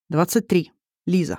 23. Лиза.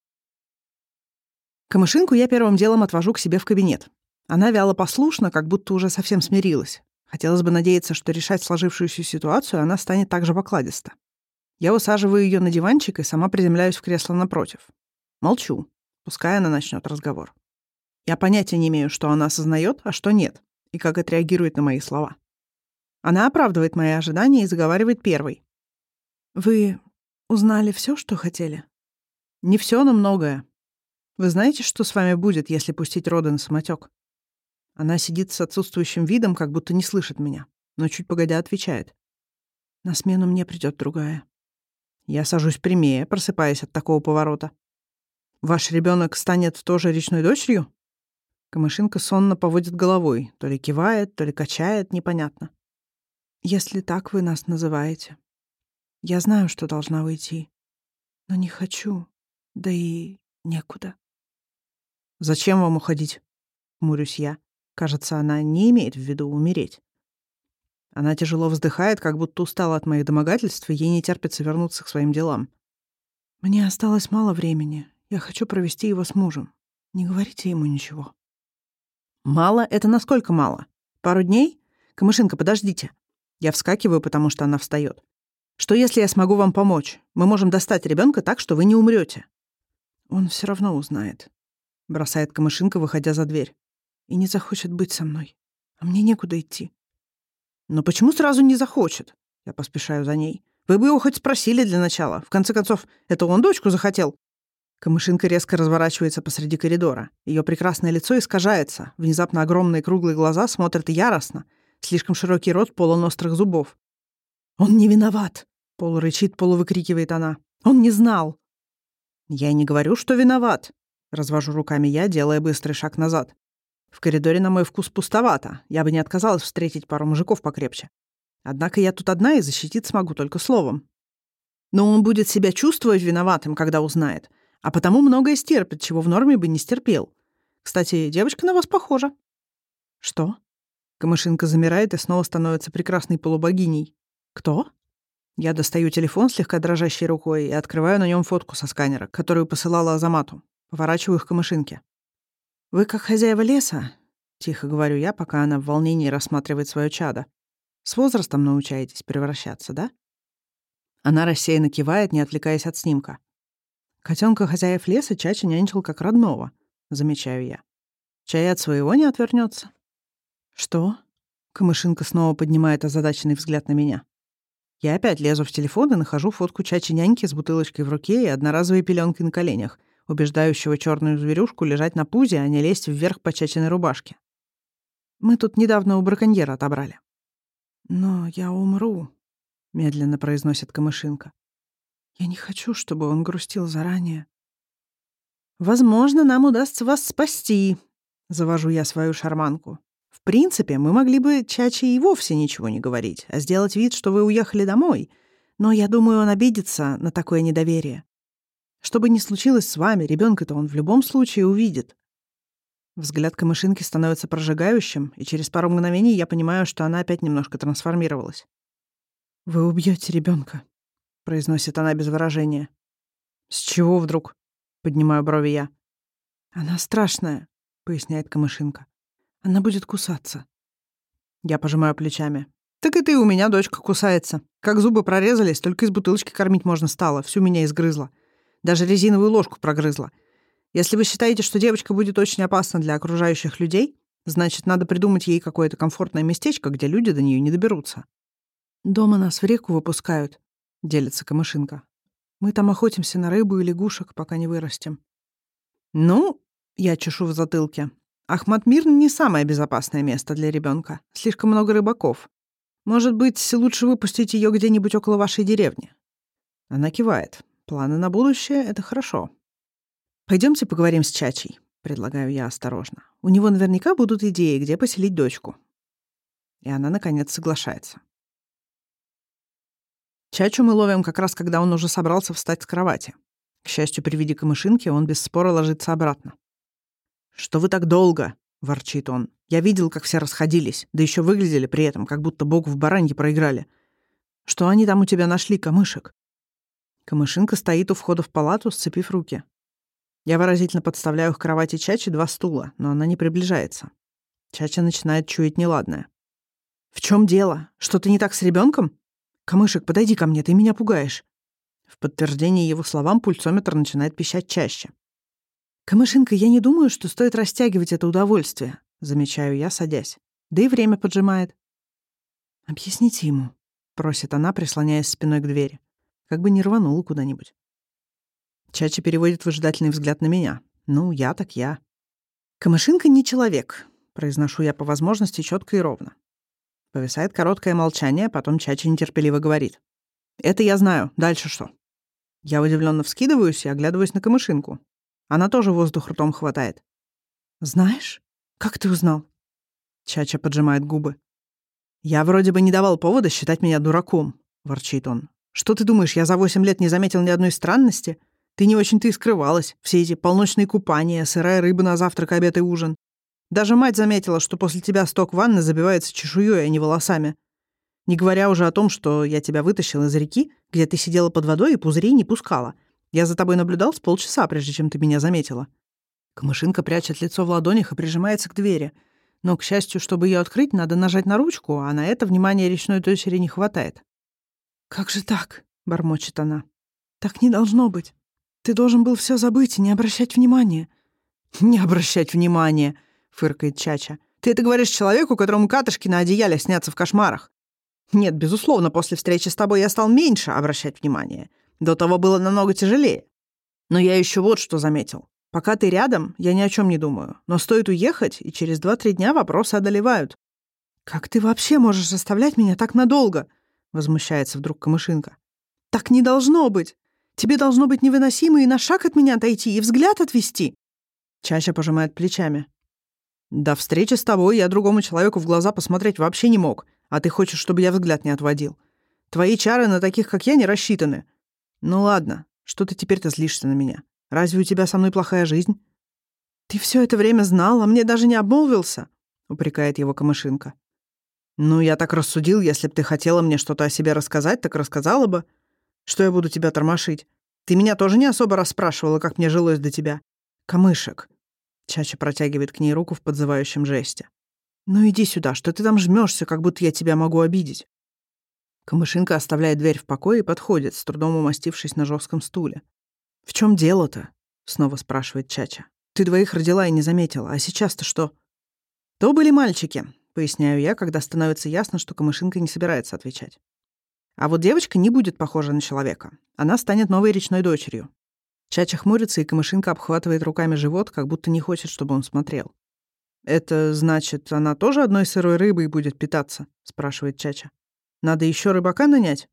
Камышинку я первым делом отвожу к себе в кабинет. Она вяло послушна, как будто уже совсем смирилась. Хотелось бы надеяться, что решать сложившуюся ситуацию она станет так же покладисто. Я усаживаю ее на диванчик и сама приземляюсь в кресло напротив. Молчу, пускай она начнет разговор. Я понятия не имею, что она осознает, а что нет, и как отреагирует на мои слова. Она оправдывает мои ожидания и заговаривает первой. «Вы узнали все, что хотели?» «Не все, но многое. Вы знаете, что с вами будет, если пустить роды на самотек?» Она сидит с отсутствующим видом, как будто не слышит меня, но чуть погодя отвечает. «На смену мне придет другая». Я сажусь прямее, просыпаясь от такого поворота. «Ваш ребенок станет тоже речной дочерью?» Камышинка сонно поводит головой, то ли кивает, то ли качает, непонятно. «Если так вы нас называете. Я знаю, что должна уйти, но не хочу, да и некуда». «Зачем вам уходить?» — хмурюсь я. Кажется, она не имеет в виду умереть. Она тяжело вздыхает, как будто устала от моих домогательств, и ей не терпится вернуться к своим делам. «Мне осталось мало времени. Я хочу провести его с мужем. Не говорите ему ничего». «Мало? Это насколько мало? Пару дней? Камышинка, подождите». Я вскакиваю, потому что она встает. «Что, если я смогу вам помочь? Мы можем достать ребенка так, что вы не умрете». «Он все равно узнает», — бросает Камышинка, выходя за дверь. «И не захочет быть со мной. А мне некуда идти». «Но почему сразу не захочет?» Я поспешаю за ней. «Вы бы его хоть спросили для начала. В конце концов, это он дочку захотел». Камышинка резко разворачивается посреди коридора. Ее прекрасное лицо искажается. Внезапно огромные круглые глаза смотрят яростно. Слишком широкий рот полон острых зубов. «Он не виноват!» — полурычит, полувыкрикивает она. «Он не знал!» «Я и не говорю, что виноват!» — развожу руками я, делая быстрый шаг назад. В коридоре, на мой вкус, пустовато. Я бы не отказалась встретить пару мужиков покрепче. Однако я тут одна и защитить смогу только словом. Но он будет себя чувствовать виноватым, когда узнает. А потому многое стерпит, чего в норме бы не стерпел. Кстати, девочка на вас похожа. Что? Камышинка замирает и снова становится прекрасной полубогиней. Кто? Я достаю телефон слегка дрожащей рукой и открываю на нем фотку со сканера, которую посылала Азамату. Поворачиваю их к Камышинке. «Вы как хозяева леса?» — тихо говорю я, пока она в волнении рассматривает свое чадо. «С возрастом научаетесь превращаться, да?» Она рассеянно кивает, не отвлекаясь от снимка. «Котенка хозяев леса Чача нянчил как родного», — замечаю я. «Чай от своего не отвернется». «Что?» — Камышинка снова поднимает озадаченный взгляд на меня. Я опять лезу в телефон и нахожу фотку Чачи-няньки с бутылочкой в руке и одноразовой пеленкой на коленях, убеждающего черную зверюшку лежать на пузе, а не лезть вверх по Чачиной рубашке. Мы тут недавно у браконьера отобрали. «Но я умру», — медленно произносит Камышинка. «Я не хочу, чтобы он грустил заранее». «Возможно, нам удастся вас спасти», — завожу я свою шарманку. «В принципе, мы могли бы Чаче и вовсе ничего не говорить, а сделать вид, что вы уехали домой. Но я думаю, он обидится на такое недоверие. Что бы ни случилось с вами, ребенка-то он в любом случае увидит». Взгляд Камышинки становится прожигающим, и через пару мгновений я понимаю, что она опять немножко трансформировалась. «Вы убьете ребенка», — произносит она без выражения. «С чего вдруг?» — поднимаю брови я. «Она страшная», — поясняет Камышинка. «Она будет кусаться». Я пожимаю плечами. «Так и ты у меня, дочка, кусается. Как зубы прорезались, только из бутылочки кормить можно стало. Всю меня изгрызла. Даже резиновую ложку прогрызла. Если вы считаете, что девочка будет очень опасна для окружающих людей, значит, надо придумать ей какое-то комфортное местечко, где люди до нее не доберутся». «Дома нас в реку выпускают», — делится Камышинка. «Мы там охотимся на рыбу и лягушек, пока не вырастем». «Ну, я чешу в затылке. Ахмат-Мир не самое безопасное место для ребенка. Слишком много рыбаков. Может быть, лучше выпустить ее где-нибудь около вашей деревни?» Она кивает. «Планы на будущее — это хорошо». «Пойдемте поговорим с Чачей», — предлагаю я осторожно. «У него наверняка будут идеи, где поселить дочку». И она, наконец, соглашается. Чачу мы ловим как раз, когда он уже собрался встать с кровати. К счастью, при виде Камышинки он без спора ложится обратно. «Что вы так долго?» — ворчит он. «Я видел, как все расходились, да еще выглядели при этом, как будто бог в баранье проиграли. Что они там у тебя нашли, камышек?» Камышинка стоит у входа в палату, сцепив руки. Я выразительно подставляю к кровати Чачи 2 стула, но она не приближается. Чача начинает чуять неладное. «В чем дело? Что-то не так с ребенком? Камышек, подойди ко мне, ты меня пугаешь». В подтверждение его словам пульсометр начинает пищать чаще. «Камышинка, я не думаю, что стоит растягивать это удовольствие», замечаю я, садясь. Да и время поджимает. «Объясните ему», — просит она, прислоняясь спиной к двери. Как бы не рванула куда-нибудь. Чача переводит выжидательный взгляд на меня. Ну, я так я. «Камышинка не человек», — произношу я по возможности четко и ровно. Повисает короткое молчание, потом Чача нетерпеливо говорит. «Это я знаю. Дальше что?» Я удивленно вскидываюсь и оглядываюсь на Камышинку. Она тоже воздух ртом хватает. «Знаешь? Как ты узнал?» Чача поджимает губы. «Я вроде бы не давал повода считать меня дураком», — ворчит он. «Что ты думаешь, я за 8 лет не заметил ни одной странности? Ты не очень-то и скрывалась. Все эти полночные купания, сырая рыба на завтрак, обед и ужин. Даже мать заметила, что после тебя сток ванны забивается чешуей, а не волосами. Не говоря уже о том, что я тебя вытащил из реки, где ты сидела под водой и пузырей не пускала. Я за тобой наблюдал с полчаса, прежде чем ты меня заметила». Камышинка прячет лицо в ладонях и прижимается к двери. Но, к счастью, чтобы ее открыть, надо нажать на ручку, а на это внимания речной дочери не хватает. «Как же так?» — бормочет она. «Так не должно быть. Ты должен был все забыть и не обращать внимания». «Не обращать внимания», — фыркает Чача. «Ты это говоришь человеку, которому катышки на одеяле снятся в кошмарах. Нет, безусловно, после встречи с тобой я стал меньше обращать внимание. До того было намного тяжелее. Но я еще вот что заметил. Пока ты рядом, я ни о чем не думаю. Но стоит уехать, и через 2-3 дня вопросы одолевают». «Как ты вообще можешь оставлять меня так надолго?» — возмущается вдруг Камышинка. «Так не должно быть. Тебе должно быть невыносимо и на шаг от меня отойти, и взгляд отвести». Чача пожимает плечами. «До встречи с тобой я другому человеку в глаза посмотреть вообще не мог, а ты хочешь, чтобы я взгляд не отводил. Твои чары на таких, как я, не рассчитаны. Ну ладно, что ты теперь-то злишься на меня? Разве у тебя со мной плохая жизнь?» «Ты все это время знал, а мне даже не обмолвился», — упрекает его Камышинка. «Ну, я так рассудил, если б ты хотела мне что-то о себе рассказать, так рассказала бы. Что я буду тебя тормошить? Ты меня тоже не особо расспрашивала, как мне жилось до тебя. Камышек». Чача протягивает к ней руку в подзывающем жесте. «Ну иди сюда, что ты там жмешься, как будто я тебя могу обидеть». Камышинка оставляет дверь в покое и подходит, с трудом умастившись на жестком стуле. «В чем дело-то?» — снова спрашивает Чача. «Ты 2 родила и не заметила, а сейчас-то что?» «То были мальчики», — поясняю я, когда становится ясно, что Камышинка не собирается отвечать. «А вот девочка не будет похожа на человека. Она станет новой речной дочерью». Чача хмурится, и Камышинка обхватывает руками живот, как будто не хочет, чтобы он смотрел. «Это значит, она тоже одной сырой рыбой будет питаться?» — спрашивает Чача. «Надо еще рыбака нанять?»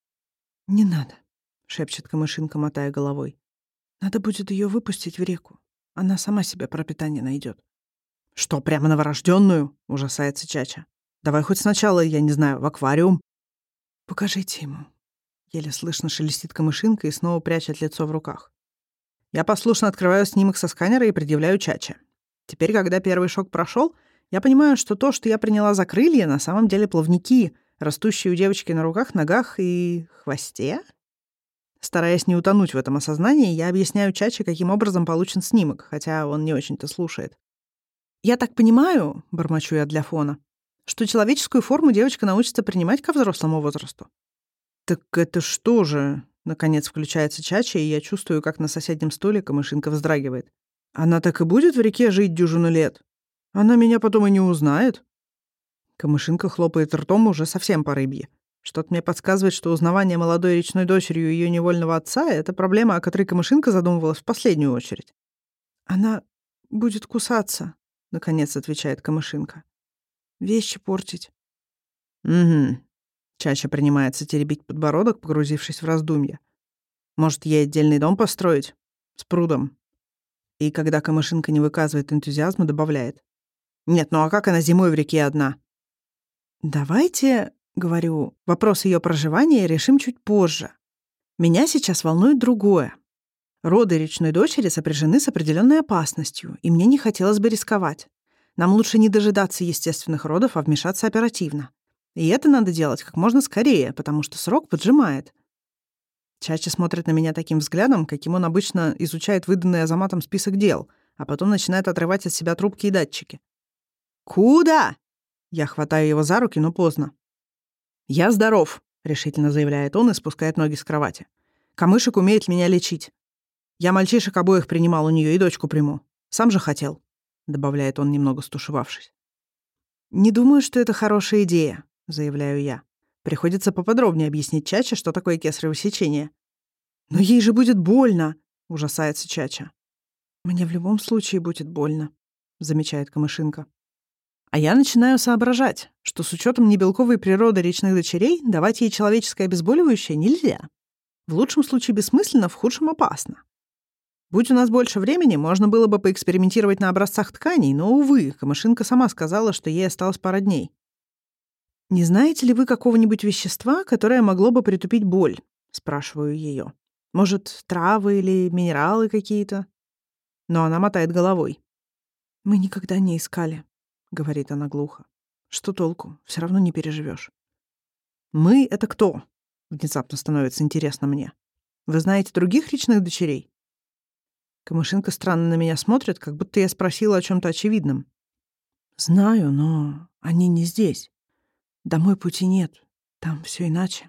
«Не надо», — шепчет Камышинка, мотая головой. «Надо будет ее выпустить в реку. Она сама себе пропитание найдет». «Что, прямо новорожденную?» — ужасается Чача. «Давай хоть сначала, я не знаю, в аквариум». «Покажите ему». Еле слышно шелестит Камышинка и снова прячет лицо в руках. Я послушно открываю снимок со сканера и предъявляю Чаче. Теперь, когда первый шок прошел, я понимаю, что то, что я приняла за крылья, на самом деле плавники, растущие у девочки на руках, ногах и хвосте. Стараясь не утонуть в этом осознании, я объясняю Чаче, каким образом получен снимок, хотя он не очень-то слушает. «Я так понимаю, — бормочу я для фона, — что человеческую форму девочка научится принимать ко взрослому возрасту». «Так это что же?» — наконец включается Чача, и я чувствую, как на соседнем стуле Камышинка вздрагивает. «Она так и будет в реке жить 10 лет? Она меня потом и не узнает?» Камышинка хлопает ртом уже совсем по рыбье. Что-то мне подсказывает, что узнавание молодой речной дочерью ее невольного отца — это проблема, о которой Камышинка задумывалась в последнюю очередь. «Она будет кусаться», — наконец отвечает Камышинка. «Вещи портить». «Угу». Чача принимается теребить подбородок, погрузившись в раздумья. «Может, ей отдельный дом построить? С прудом?» И когда Камышинка не выказывает энтузиазма, добавляет. «Нет, ну а как она зимой в реке одна?» «Давайте, — говорю, — вопрос ее проживания решим чуть позже. Меня сейчас волнует другое. Роды речной дочери сопряжены с определенной опасностью, и мне не хотелось бы рисковать. Нам лучше не дожидаться естественных родов, а вмешаться оперативно. И это надо делать как можно скорее, потому что срок поджимает». Чача смотрит на меня таким взглядом, каким он обычно изучает выданный Азаматом список дел, а потом начинает отрывать от себя трубки и датчики. «Куда?» Я хватаю его за руки, но поздно. «Я здоров», — решительно заявляет он и спускает ноги с кровати. «Камышек умеет меня лечить. Я мальчишек обоих принимал у нее и дочку приму. Сам же хотел», — добавляет он, немного стушевавшись. «Не думаю, что это хорошая идея», — заявляю я. Приходится поподробнее объяснить Чаче, что такое кесарево сечение. «Но ей же будет больно», — ужасается Чача. «Мне в любом случае будет больно», — замечает Камышинка. А я начинаю соображать, что с учетом небелковой природы речных дочерей давать ей человеческое обезболивающее нельзя. В лучшем случае бессмысленно, в худшем опасно. Будь у нас больше времени, можно было бы поэкспериментировать на образцах тканей, но, увы, Камышинка сама сказала, что ей осталось пара дней. «Не знаете ли вы какого-нибудь вещества, которое могло бы притупить боль?» — спрашиваю ее. «Может, травы или минералы какие-то?» Но она мотает головой. «Мы никогда не искали», — говорит она глухо. «Что толку? Все равно не переживешь». «Мы — это кто?» — внезапно становится интересно мне. «Вы знаете других речных дочерей?» Камышинка странно на меня смотрит, как будто я спросила о чем-то очевидном. «Знаю, но они не здесь. Домой пути нет. Там все иначе».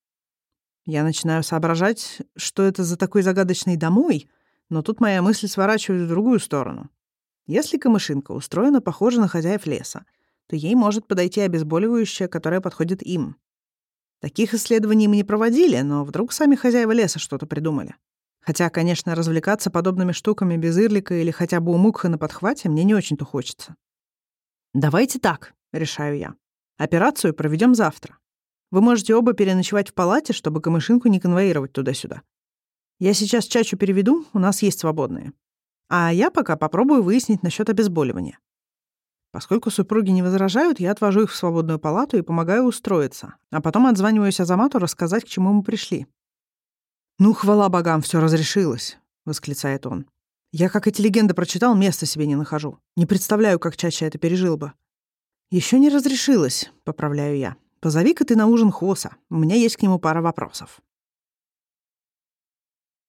Я начинаю соображать, что это за такой загадочный «домой», но тут моя мысль сворачивает в другую сторону. Если Камышинка устроена похоже на хозяев леса, то ей может подойти обезболивающее, которое подходит им. Таких исследований мы не проводили, но вдруг сами хозяева леса что-то придумали. Хотя, конечно, развлекаться подобными штуками без Ирлика или хотя бы у Мукха на подхвате мне не очень-то хочется. «Давайте так», — решаю я. «Операцию проведем завтра. Вы можете оба переночевать в палате, чтобы Камышинку не конвоировать туда-сюда. Я сейчас Чачу переведу, у нас есть свободные. А я пока попробую выяснить насчет обезболивания. Поскольку супруги не возражают, я отвожу их в свободную палату и помогаю устроиться, а потом отзваниваюсь Азамату рассказать, к чему мы пришли». «Ну, хвала богам, все разрешилось», — восклицает он. «Я, как эти легенды прочитал, места себе не нахожу. Не представляю, как Чача это пережил бы». «Еще не разрешилось», — поправляю я. «Позови-ка ты на ужин Хоса. У меня есть к нему пара вопросов».